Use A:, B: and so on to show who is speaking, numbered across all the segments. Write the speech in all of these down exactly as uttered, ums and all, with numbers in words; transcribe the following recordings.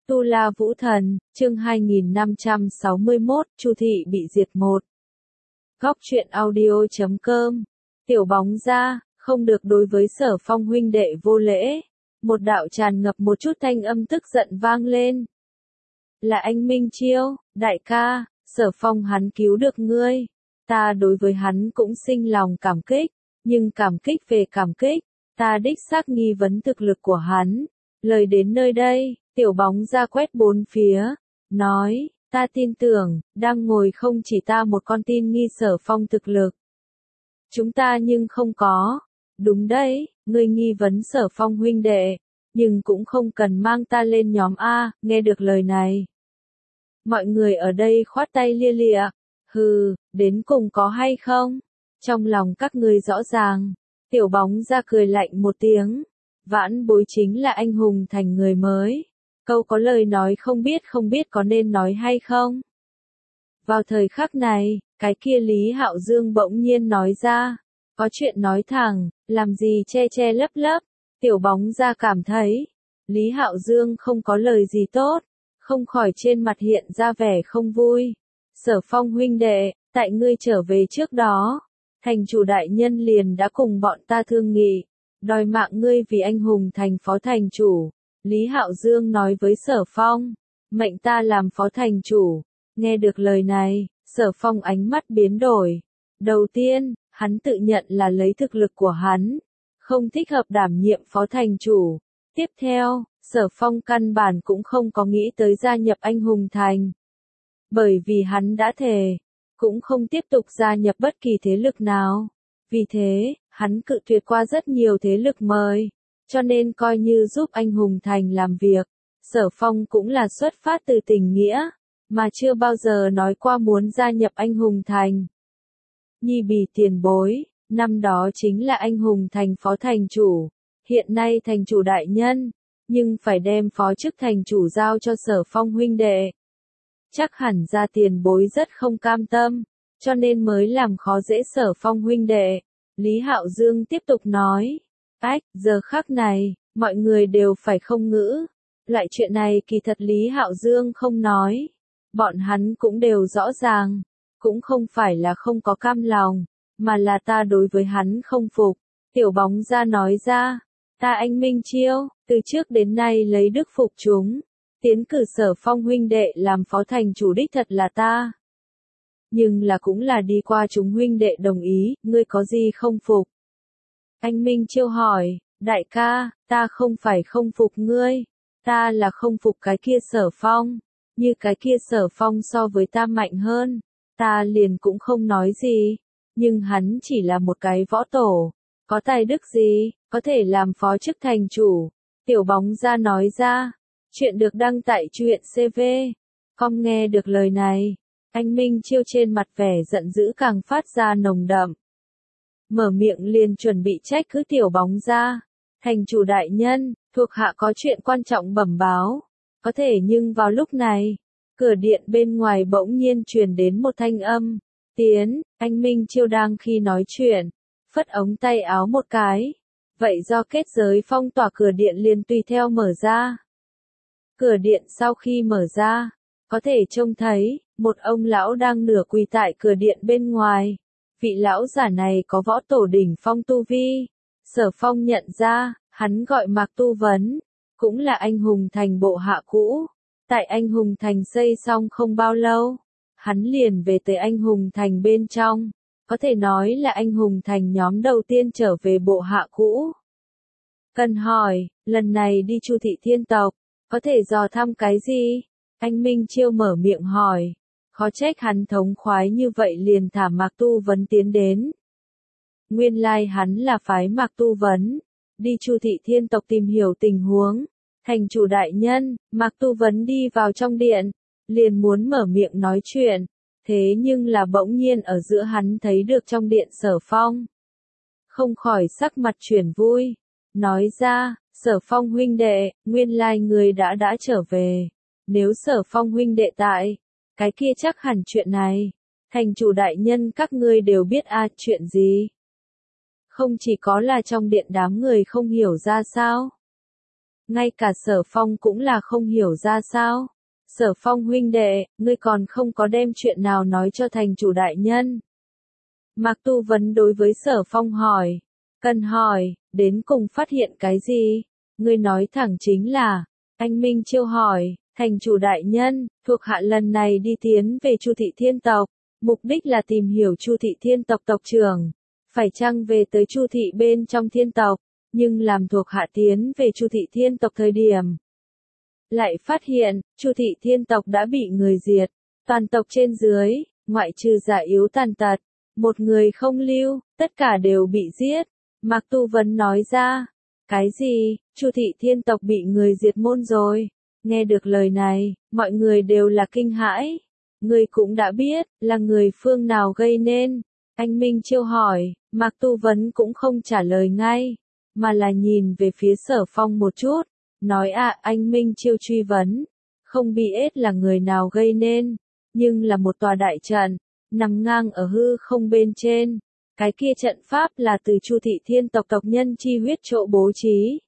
A: Tu La Vũ Thần, chương hai nghìn năm trăm sáu mươi mốt, Chu thị bị diệt một. Góc truyện audio chấm com. Tiểu bóng ra, không được đối với Sở Phong huynh đệ vô lễ. Một đạo tràn ngập một chút thanh âm tức giận vang lên. Là anh Minh Chiêu, đại ca, Sở Phong hắn cứu được ngươi. Ta đối với hắn cũng sinh lòng cảm kích, nhưng cảm kích về cảm kích, ta đích xác nghi vấn thực lực của hắn. Lời đến nơi đây, tiểu bóng ra quét bốn phía, nói, ta tin tưởng, đang ngồi không chỉ ta một con tin nghi Sở Phong thực lực. Chúng ta nhưng không có. Đúng đấy, ngươi nghi vấn Sở Phong huynh đệ, nhưng cũng không cần mang ta lên nhóm A, nghe được lời này. Mọi người ở đây khoát tay lia lịa, hừ, đến cùng có hay không? Trong lòng các ngươi rõ ràng, tiểu bóng ra cười lạnh một tiếng. Vãn Bối chính là anh hùng thành người mới. Câu có lời nói không biết không biết có nên nói hay không. Vào thời khắc này, cái kia Lý Hạo Dương bỗng nhiên nói ra. Có chuyện nói thẳng, làm gì che che lấp lấp. Tiểu bóng ra cảm thấy, Lý Hạo Dương không có lời gì tốt, không khỏi trên mặt hiện ra vẻ không vui. Sở Phong huynh đệ, tại ngươi trở về trước đó, thành chủ đại nhân liền đã cùng bọn ta thương nghị, đòi mạng ngươi vì anh hùng thành phó thành chủ. Lý Hạo Dương nói với Sở Phong, mệnh ta làm phó thành chủ. Nghe được lời này, Sở Phong ánh mắt biến đổi. Đầu tiên, hắn tự nhận là lấy thực lực của hắn, không thích hợp đảm nhiệm phó thành chủ. Tiếp theo, Sở Phong căn bản cũng không có nghĩ tới gia nhập anh hùng thành. Bởi vì hắn đã thề, cũng không tiếp tục gia nhập bất kỳ thế lực nào. Vì thế, hắn cự tuyệt qua rất nhiều thế lực mời, cho nên coi như giúp anh hùng thành làm việc. Sở Phong cũng là xuất phát từ tình nghĩa, mà chưa bao giờ nói qua muốn gia nhập anh hùng thành. Nhi bì tiền bối, năm đó chính là anh hùng thành phó thành chủ, hiện nay thành chủ đại nhân, nhưng phải đem phó chức thành chủ giao cho Sở Phong huynh đệ. Chắc hẳn ra tiền bối rất không cam tâm, cho nên mới làm khó dễ Sở Phong huynh đệ. Lý Hạo Dương tiếp tục nói, ách, giờ khắc này, mọi người đều phải không ngữ. Loại chuyện này kỳ thật Lý Hạo Dương không nói, bọn hắn cũng đều rõ ràng, cũng không phải là không có cam lòng, mà là ta đối với hắn không phục. Tiểu bóng ra nói ra, ta anh Minh Chiêu, từ trước đến nay lấy đức phục chúng, tiến cử Sở Phong huynh đệ làm phó thành chủ đích thật là ta. Nhưng là cũng là đi qua chúng huynh đệ đồng ý, ngươi có gì không phục? Anh Minh Chiêu hỏi, đại ca, ta không phải không phục ngươi, ta là không phục cái kia Sở Phong, như cái kia Sở Phong so với ta mạnh hơn, ta liền cũng không nói gì, nhưng hắn chỉ là một cái võ tổ, có tài đức gì, có thể làm phó chức thành chủ. Tiểu bóng ra nói ra, chuyện được đăng tại truyện xê vê. Không nghe được lời này, anh Minh Chiêu trên mặt vẻ giận dữ càng phát ra nồng đậm. Mở miệng liền chuẩn bị trách cứ tiểu bóng ra. Thành chủ đại nhân, thuộc hạ có chuyện quan trọng bẩm báo. Có thể nhưng vào lúc này, cửa điện bên ngoài bỗng nhiên truyền đến một thanh âm. Tiến, anh Minh Chiêu đang khi nói chuyện, phất ống tay áo một cái. Vậy do kết giới phong tỏa cửa điện liền tùy theo mở ra. Cửa điện sau khi mở ra, có thể trông thấy, một ông lão đang nửa quỳ tại cửa điện bên ngoài. Vị lão giả này có võ tổ đỉnh phong tu vi. Sở Phong nhận ra, hắn gọi Mạc Tu Vấn, cũng là anh hùng thành bộ hạ cũ. Tại anh hùng thành xây xong không bao lâu, hắn liền về tới anh hùng thành bên trong. Có thể nói là anh hùng thành nhóm đầu tiên trở về bộ hạ cũ. Cần hỏi, lần này đi Chu thị thiên tộc, có thể dò thăm cái gì? Anh Minh Chiêu mở miệng hỏi. Khó trách hắn thống khoái như vậy liền thả Mạc Tu Vấn tiến đến. Nguyên lai hắn là phái Mạc Tu Vấn, đi Chu thị thiên tộc tìm hiểu tình huống. Thành chủ đại nhân, Mạc Tu Vấn đi vào trong điện, liền muốn mở miệng nói chuyện, thế nhưng là bỗng nhiên ở giữa hắn thấy được trong điện Sở Phong. Không khỏi sắc mặt chuyển vui, nói ra, Sở Phong huynh đệ, nguyên lai người đã đã trở về. Nếu Sở Phong huynh đệ tại, cái kia chắc hẳn chuyện này, thành chủ đại nhân các ngươi đều biết a à, chuyện gì. Không chỉ có là trong điện đám người không hiểu ra sao. ngay cả Sở Phong cũng là không hiểu ra sao. Sở Phong huynh đệ, ngươi còn không có đem chuyện nào nói cho thành chủ đại nhân. Mạc Tu Vấn đối với Sở Phong hỏi. Cần hỏi, đến cùng phát hiện cái gì? Ngươi nói thẳng chính là, anh Minh Chiêu hỏi, thành chủ đại nhân, thuộc hạ lần này đi tiến về Chu thị thiên tộc, mục đích là tìm hiểu Chu thị thiên tộc tộc trưởng, phải chăng về tới Chu thị bên trong thiên tộc, nhưng làm thuộc hạ tiến về Chu thị thiên tộc thời điểm. Lại phát hiện, Chu thị thiên tộc đã bị người diệt, toàn tộc trên dưới, ngoại trừ già yếu tàn tật, một người không lưu, tất cả đều bị giết. Mạc Tu Vấn nói ra, cái gì, Chu thị thiên tộc bị người diệt môn rồi? Nghe được lời này, mọi người đều là kinh hãi. Người cũng đã biết, là người phương nào gây nên. Anh Minh Chiêu hỏi, Mạc Tu Vấn cũng không trả lời ngay, mà là nhìn về phía Sở Phong một chút. Nói à, anh Minh Chiêu truy vấn, không biết là người nào gây nên, nhưng là một tòa đại trận, nằm ngang ở hư không bên trên. Cái kia trận pháp là từ Chu thị thiên tộc tộc nhân chi huyết chỗ bố trí.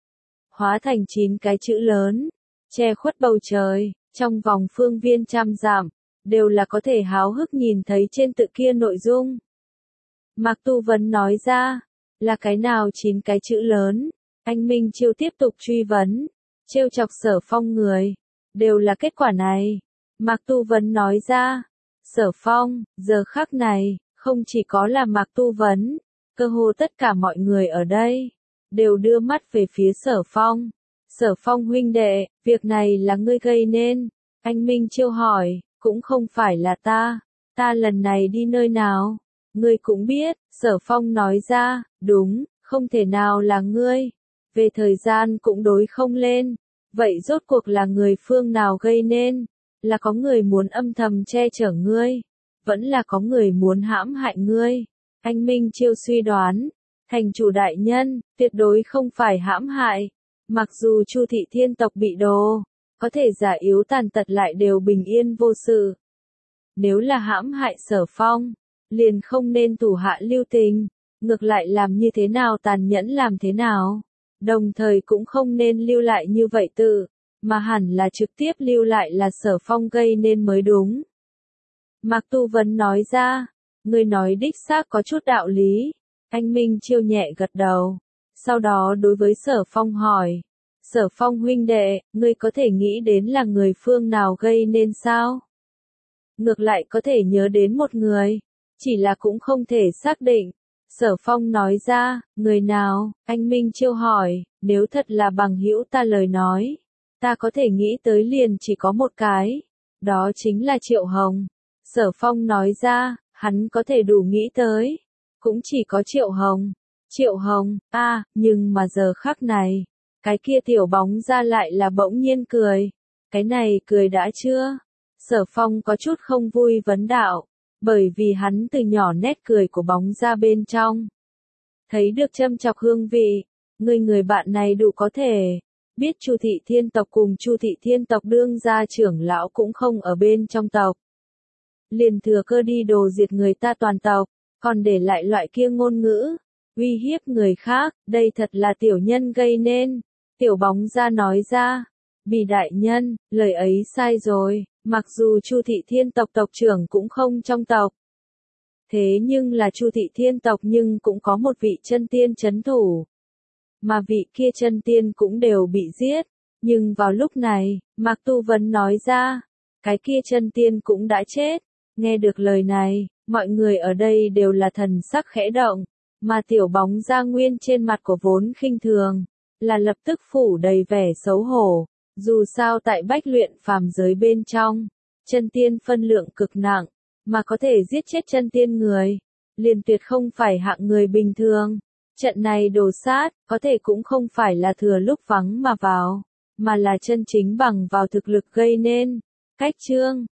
A: Hóa thành chín cái chữ lớn, che khuất bầu trời, trong vòng phương viên trăm dặm, đều là có thể háo hức nhìn thấy trên tự kia nội dung. Mạc Tu Vấn nói ra, là cái nào chín cái chữ lớn? Anh Minh Chiêu tiếp tục truy vấn, trêu chọc Sở Phong người, đều là kết quả này. Mạc Tu Vấn nói ra, Sở Phong, giờ khắc này, không chỉ có là Mạc Tu Vấn, cơ hồ tất cả mọi người ở đây, đều đưa mắt về phía Sở Phong. Sở Phong huynh đệ, việc này là ngươi gây nên. Anh Minh Chiêu hỏi, cũng không phải là ta, ta lần này đi nơi nào? Ngươi cũng biết, Sở Phong nói ra, đúng, không thể nào là ngươi. Về thời gian cũng đối không lên, vậy rốt cuộc là người phương nào gây nên? Là có người muốn âm thầm che chở ngươi, vẫn là có người muốn hãm hại ngươi? Anh Minh Chiêu suy đoán, thành chủ đại nhân, tuyệt đối không phải hãm hại. Mặc dù Chu thị thiên tộc bị đồ, có thể giả yếu tàn tật lại đều bình yên vô sự. Nếu là hãm hại Sở Phong, liền không nên thủ hạ lưu tình, ngược lại làm như thế nào tàn nhẫn làm thế nào. Đồng thời cũng không nên lưu lại như vậy tự, mà hẳn là trực tiếp lưu lại là Sở Phong gây nên mới đúng. Mạc Tu Vấn nói ra, người nói đích xác có chút đạo lý. Anh Minh Chiêu nhẹ gật đầu, sau đó đối với Sở Phong hỏi, Sở Phong huynh đệ, ngươi có thể nghĩ đến là người phương nào gây nên sao? Ngược lại có thể nhớ đến một người, chỉ là cũng không thể xác định. Sở Phong nói ra, người nào? Anh Minh Chiêu hỏi, nếu thật là bằng hữu ta lời nói, ta có thể nghĩ tới liền chỉ có một cái, đó chính là Triệu Hồng. Sở Phong nói ra, hắn có thể đủ nghĩ tới, cũng chỉ có Triệu Hồng. Triệu Hồng, a, à, nhưng mà giờ khắc này, cái kia tiểu bóng ra lại là bỗng nhiên cười. Cái này cười đã chưa? Sở Phong có chút không vui vấn đạo, bởi vì hắn từ nhỏ nét cười của bóng ra bên trong, thấy được châm chọc hương vị. Người người bạn này đủ có thể biết Chu thị thiên tộc cùng Chu thị thiên tộc đương gia trưởng lão cũng không ở bên trong tộc, liền thừa cơ đi đồ diệt người ta toàn tộc, còn để lại loại kia ngôn ngữ uy hiếp người khác, đây thật là tiểu nhân gây nên. Tiểu bóng ra nói ra, Bì đại nhân, lời ấy sai rồi, mặc dù Chu thị thiên tộc tộc trưởng cũng không trong tộc, thế nhưng là Chu thị thiên tộc nhưng cũng có một vị chân tiên chấn thủ, mà vị kia chân tiên cũng đều bị giết. Nhưng vào lúc này, Mạc Tu Vấn nói ra, cái kia chân tiên cũng đã chết. Nghe được lời này, mọi người ở đây đều là thần sắc khẽ động, mà tiểu bóng ra nguyên trên mặt của vốn khinh thường, là lập tức phủ đầy vẻ xấu hổ. Dù sao tại bách luyện phàm giới bên trong, chân tiên phân lượng cực nặng, mà có thể giết chết chân tiên người, liền tuyệt không phải hạng người bình thường. Trận này đồ sát, có thể cũng không phải là thừa lúc vắng mà vào, mà là chân chính bằng vào thực lực gây nên. Cách chương